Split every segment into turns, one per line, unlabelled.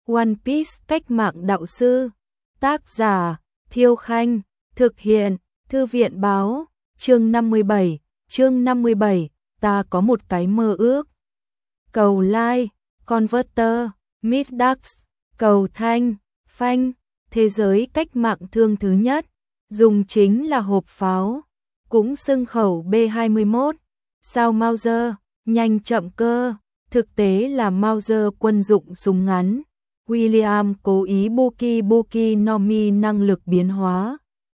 One Piece cách mạng đạo sư. Tác giả Thiêu Khanh. Thực hiện Thư viện Báo. Chương 57. Ta có một cái mơ ước. Cầu like, Converter, Middax, cầu thanh, phanh. Thế giới cách mạng thương thứ nhất, dùng chính là hộp pháo, cũng xưng khẩu B-21, sao Mauser, nhanh chậm cơ, thực tế là Mauser quân dụng súng ngắn. William cố ý Buki Nomi năng lực biến hóa.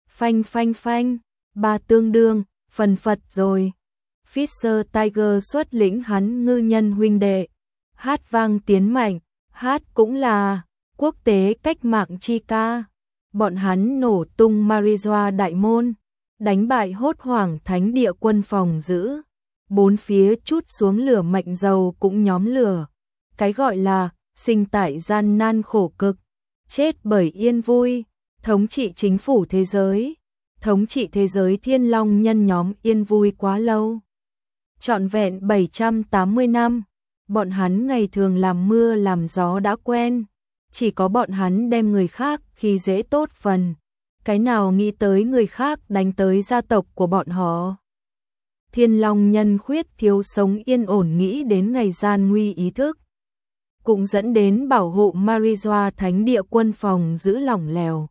Phanh, 3 tương đương, phần phật rồi. Fisher Tiger xuất lĩnh hắn ngư nhân huynh đệ. Hát vang tiến mạnh, hát cũng là quốc tế cách mạng chi ca. Bọn hắn nổ tung Marijoa đại môn, đánh bại hốt hoảng thánh địa quân phòng giữ. Bốn phía chút xuống lửa mạnh dầu cũng nhóm lửa. Cái gọi là sinh tại gian nan khổ cực, chết bởi yên vui, thống trị chính phủ thế giới. Thống trị thế giới Thiên Long nhân nhóm yên vui quá lâu. Trọn vẹn 780 năm, bọn hắn ngày thường làm mưa làm gió đã quen. Chỉ có bọn hắn đem người khác khi dễ tốt phần. Cái nào nghĩ tới người khác đánh tới gia tộc của bọn họ. Thiên Long nhân khuyết thiếu sống yên ổn nghĩ đến ngày gian nguy ý thức. Cũng dẫn đến bảo hộ Marijoa thánh địa quân phòng giữ lỏng lẻo.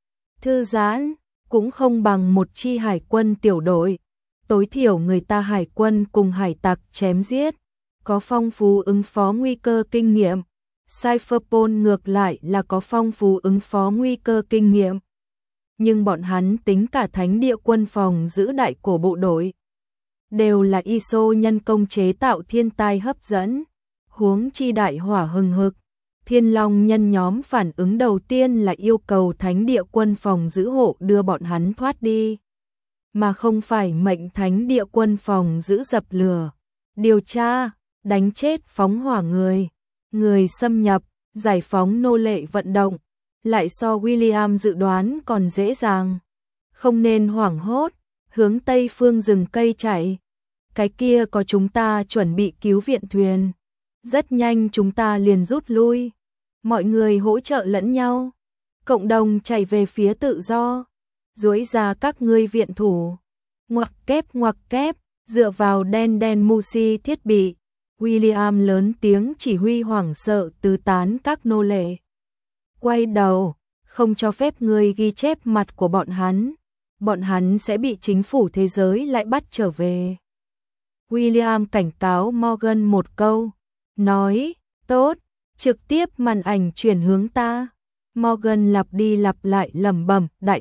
Thư giãn, cũng không bằng một chi hải quân tiểu đội. Tối thiểu người ta hải quân cùng hải tặc chém giết, có phong phú ứng phó nguy cơ kinh nghiệm. Cypherpol ngược lại là có phong phú ứng phó nguy cơ kinh nghiệm. Nhưng bọn hắn tính cả thánh địa quân phòng giữ đại cổ bộ đội. Đều là ISO nhân công chế tạo thiên tai hấp dẫn. Huống chi đại hỏa hừng hực. Thiên Long nhân nhóm phản ứng đầu tiên là yêu cầu thánh địa quân phòng giữ hộ đưa bọn hắn thoát đi. Mà không phải mệnh thánh địa quân phòng giữ dập lửa, điều tra, đánh chết phóng hỏa người xâm nhập, giải phóng nô lệ vận động, lại so William dự đoán còn dễ dàng. Không nên hoảng hốt, hướng tây phương rừng cây chạy. Cái kia có chúng ta chuẩn bị cứu viện thuyền. Rất nhanh chúng ta liền rút lui. Mọi người hỗ trợ lẫn nhau. Cộng đồng chạy về phía tự do. Duỗi ra các ngươi viện thủ. Ngoặc kép, dựa vào đen Musi thiết bị. William lớn tiếng chỉ huy hoảng sợ tứ tán các nô lệ. Quay đầu, không cho phép người ghi chép mặt của bọn hắn. Bọn hắn sẽ bị chính phủ thế giới lại bắt trở về. William cảnh cáo Morgan một câu. Nói, tốt, trực tiếp màn ảnh chuyển hướng ta. Morgan lặp đi lặp lại lẩm bẩm, đại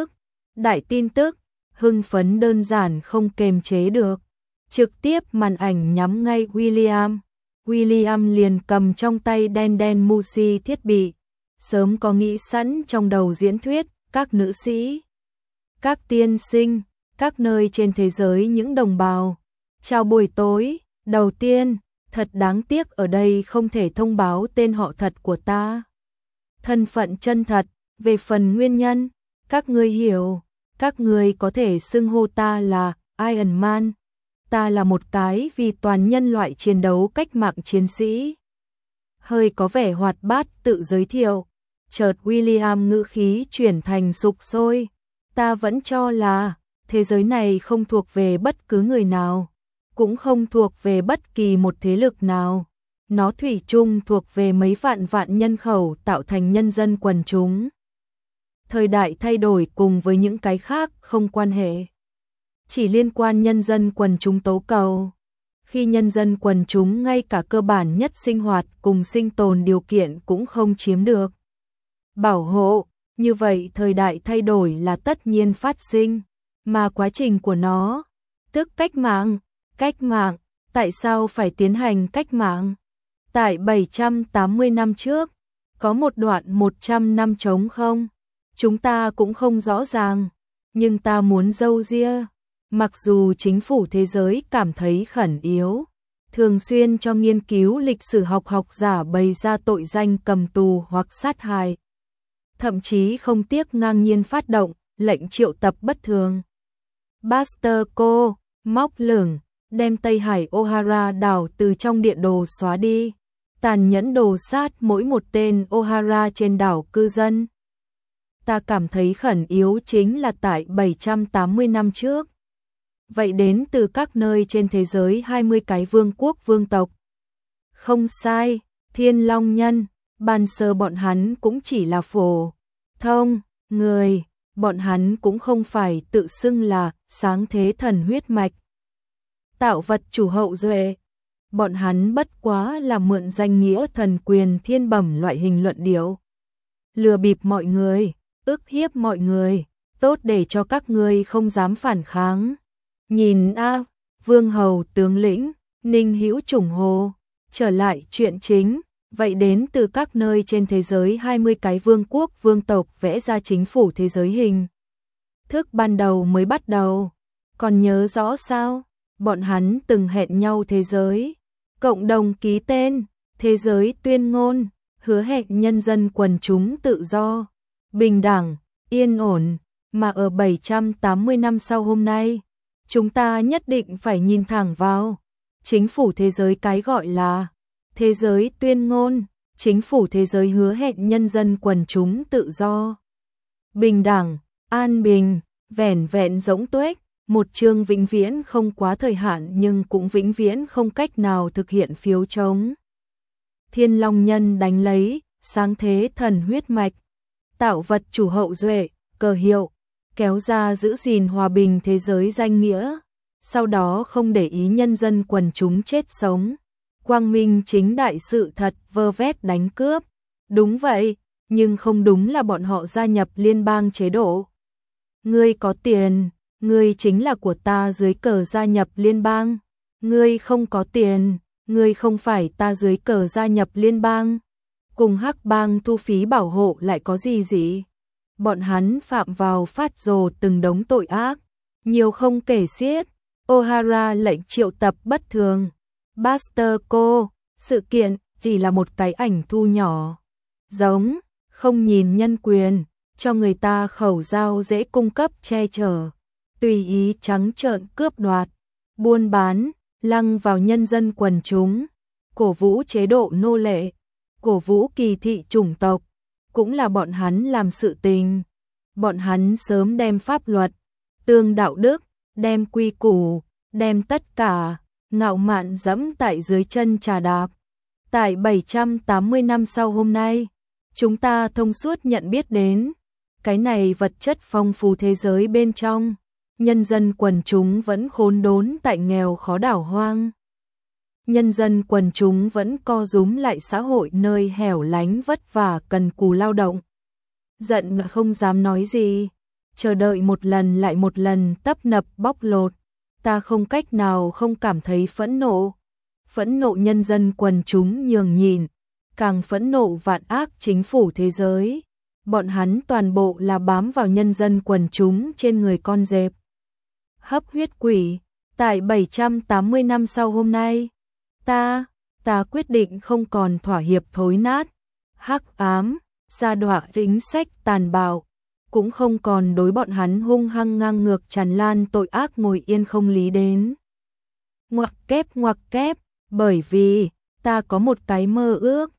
tin tức, hưng phấn đơn giản không kềm chế được. Trực tiếp màn ảnh nhắm ngay William. William liền cầm trong tay đen Musi thiết bị. Sớm có nghĩ sẵn trong đầu diễn thuyết, các nữ sĩ, các tiên sinh, các nơi trên thế giới những đồng bào. Chào buổi tối, đầu tiên, thật đáng tiếc ở đây không thể thông báo tên họ thật của ta. Thân phận chân thật, về phần nguyên nhân, các ngươi hiểu, các ngươi có thể xưng hô ta là Iron Man. Ta là một cái vì toàn nhân loại chiến đấu cách mạng chiến sĩ. Hơi có vẻ hoạt bát tự giới thiệu, chợt William ngữ khí chuyển thành sục sôi. Ta vẫn cho là thế giới này không thuộc về bất cứ người nào, cũng không thuộc về bất kỳ một thế lực nào. Nó thủy chung thuộc về mấy vạn nhân khẩu tạo thành nhân dân quần chúng. Thời đại thay đổi cùng với những cái khác không quan hệ. Chỉ liên quan nhân dân quần chúng tố cầu. Khi nhân dân quần chúng ngay cả cơ bản nhất sinh hoạt cùng sinh tồn điều kiện cũng không chiếm được bảo hộ, như vậy thời đại thay đổi là tất nhiên phát sinh, mà quá trình của nó, tức cách mạng, tại sao phải tiến hành cách mạng? Tại 780 năm trước, có một đoạn 100 năm trống không? Chúng ta cũng không rõ ràng, nhưng ta muốn dâu ria. Mặc dù chính phủ thế giới cảm thấy khẩn yếu, thường xuyên cho nghiên cứu lịch sử học giả bày ra tội danh cầm tù hoặc sát hại. Thậm chí không tiếc ngang nhiên phát động, lệnh triệu tập bất thường. Buster Co. móc lửng, đem Tây Hải O'Hara đảo từ trong địa đồ xóa đi. tàn nhẫn đồ sát mỗi một tên Ohara trên đảo cư dân. Ta cảm thấy khẩn yếu chính là tại 780 năm trước. Vậy đến từ các nơi trên thế giới 20 cái vương quốc vương tộc. Không sai, Thiên Long Nhân, ban sơ bọn hắn cũng chỉ là phổ thông người, bọn hắn cũng không phải tự xưng là sáng thế thần huyết mạch. Tạo vật chủ hậu duệ, bọn hắn bất quá là mượn danh nghĩa thần quyền thiên bẩm loại hình luận điệu. Lừa bịp mọi người, ức hiếp mọi người, tốt để cho các ngươi không dám phản kháng. Nhìn a, vương hầu tướng lĩnh, Ninh Hữu Trùng Hồ, trở lại chuyện chính, vậy đến từ các nơi trên thế giới 20 cái vương quốc vương tộc vẽ ra chính phủ thế giới hình thức ban đầu mới bắt đầu. Còn nhớ rõ sao? Bọn hắn từng hẹn nhau thế giới, cộng đồng ký tên, thế giới tuyên ngôn, hứa hẹn nhân dân quần chúng tự do, bình đẳng, yên ổn, mà ở 780 năm sau hôm nay, chúng ta nhất định phải nhìn thẳng vào chính phủ thế giới cái gọi là thế giới tuyên ngôn, chính phủ thế giới hứa hẹn nhân dân quần chúng tự do, bình đẳng, an bình, vẻn vẹn giống tuếch, một chương vĩnh viễn không quá thời hạn nhưng cũng vĩnh viễn không cách nào thực hiện phiếu chống. Thiên Long Nhân đánh lấy, sáng thế thần huyết mạch, tạo vật chủ hậu duệ, cờ hiệu, kéo ra giữ gìn hòa bình thế giới danh nghĩa, sau đó không để ý nhân dân quần chúng chết sống. Quang minh chính đại sự thật vơ vét đánh cướp. Đúng vậy, nhưng không đúng là bọn họ gia nhập liên bang chế độ. Ngươi có tiền, ngươi chính là của ta dưới cờ gia nhập liên bang. Ngươi không có tiền, ngươi không phải ta dưới cờ gia nhập liên bang. Cùng Hắc bang thu phí bảo hộ lại có gì? Bọn hắn phạm vào phát rồ từng đống tội ác, nhiều không kể xiết. Ohara lệnh triệu tập bất thường. Buster cô, sự kiện chỉ là một cái ảnh thu nhỏ. Giống, không nhìn nhân quyền, cho người ta khẩu dao dễ cung cấp che chở. Tùy ý trắng trợn cướp đoạt, buôn bán, lăng vào nhân dân quần chúng. Cổ vũ chế độ nô lệ, cổ vũ kỳ thị chủng tộc, cũng là bọn hắn làm sự tình. Bọn hắn sớm đem pháp luật, tương đạo đức, đem quy củ, đem tất cả ngạo mạn dẫm tại dưới chân trà đạp. Tại 780 năm sau hôm nay, chúng ta thông suốt nhận biết đến, cái này vật chất phong phú thế giới bên trong, nhân dân quần chúng vẫn khốn đốn tại nghèo khó đảo hoang. Nhân dân quần chúng vẫn co rúm lại xã hội nơi hẻo lánh vất vả cần cù lao động. Giận không dám nói gì, chờ đợi một lần lại một lần tấp nập bóc lột. Ta không cách nào không cảm thấy phẫn nộ. Phẫn nộ nhân dân quần chúng nhường nhịn, càng phẫn nộ vạn ác chính phủ thế giới. Bọn hắn toàn bộ là bám vào nhân dân quần chúng trên người con dẹp. Hấp huyết quỷ, tại 780 năm sau hôm nay, ta quyết định không còn thỏa hiệp thối nát, hắc ám, sa đọa chính sách tàn bạo. Cũng không còn đối bọn hắn hung hăng ngang ngược tràn lan tội ác ngồi yên không lý đến. Ngoặc kép, bởi vì, ta có một cái mơ ước.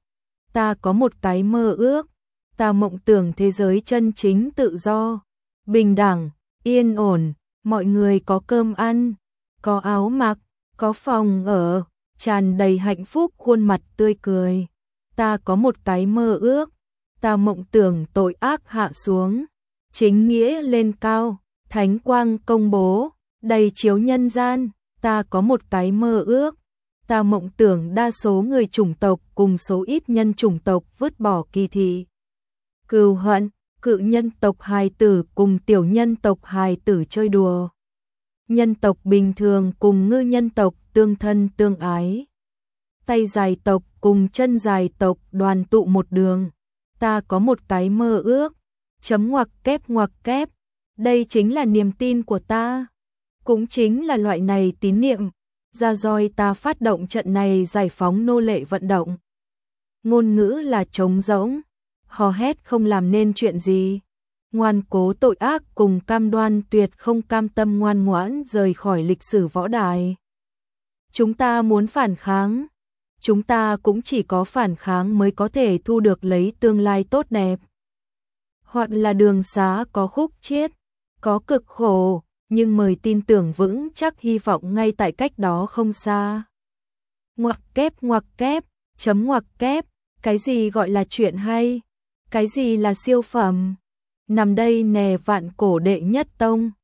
Ta mộng tưởng thế giới chân chính tự do, bình đẳng, yên ổn, mọi người có cơm ăn, có áo mặc, có phòng ở, tràn đầy hạnh phúc khuôn mặt tươi cười. Ta có một cái mơ ước, ta mộng tưởng tội ác hạ xuống, chính nghĩa lên cao, thánh quang công bố, đầy chiếu nhân gian. Ta có một cái mơ ước, ta mộng tưởng đa số người chủng tộc cùng số ít nhân chủng tộc vứt bỏ kỳ thị, cừu hận, cự nhân tộc hài tử cùng tiểu nhân tộc hài tử chơi đùa. Nhân tộc bình thường cùng ngư nhân tộc tương thân tương ái. Tay dài tộc cùng chân dài tộc đoàn tụ một đường. Ta có một cái mơ ước. Ngoặc kép. Đây chính là niềm tin của ta. Cũng chính là loại này tín niệm. Ra roi ta phát động trận này giải phóng nô lệ vận động. Ngôn ngữ là trống rỗng. Hò hét không làm nên chuyện gì. Ngoan cố tội ác cùng cam đoan tuyệt không cam tâm ngoan ngoãn rời khỏi lịch sử võ đài. Chúng ta muốn phản kháng. chúng ta cũng chỉ có phản kháng mới có thể thu được lấy tương lai tốt đẹp. Hoặc là đường xá có khúc chiết, có cực khổ, nhưng mời tin tưởng vững chắc hy vọng ngay tại cách đó không xa. Ngoặc kép, chấm ngoặc kép, cái gì gọi là chuyện hay? Cái gì là siêu phẩm? Nằm đây nè vạn cổ đệ nhất tông.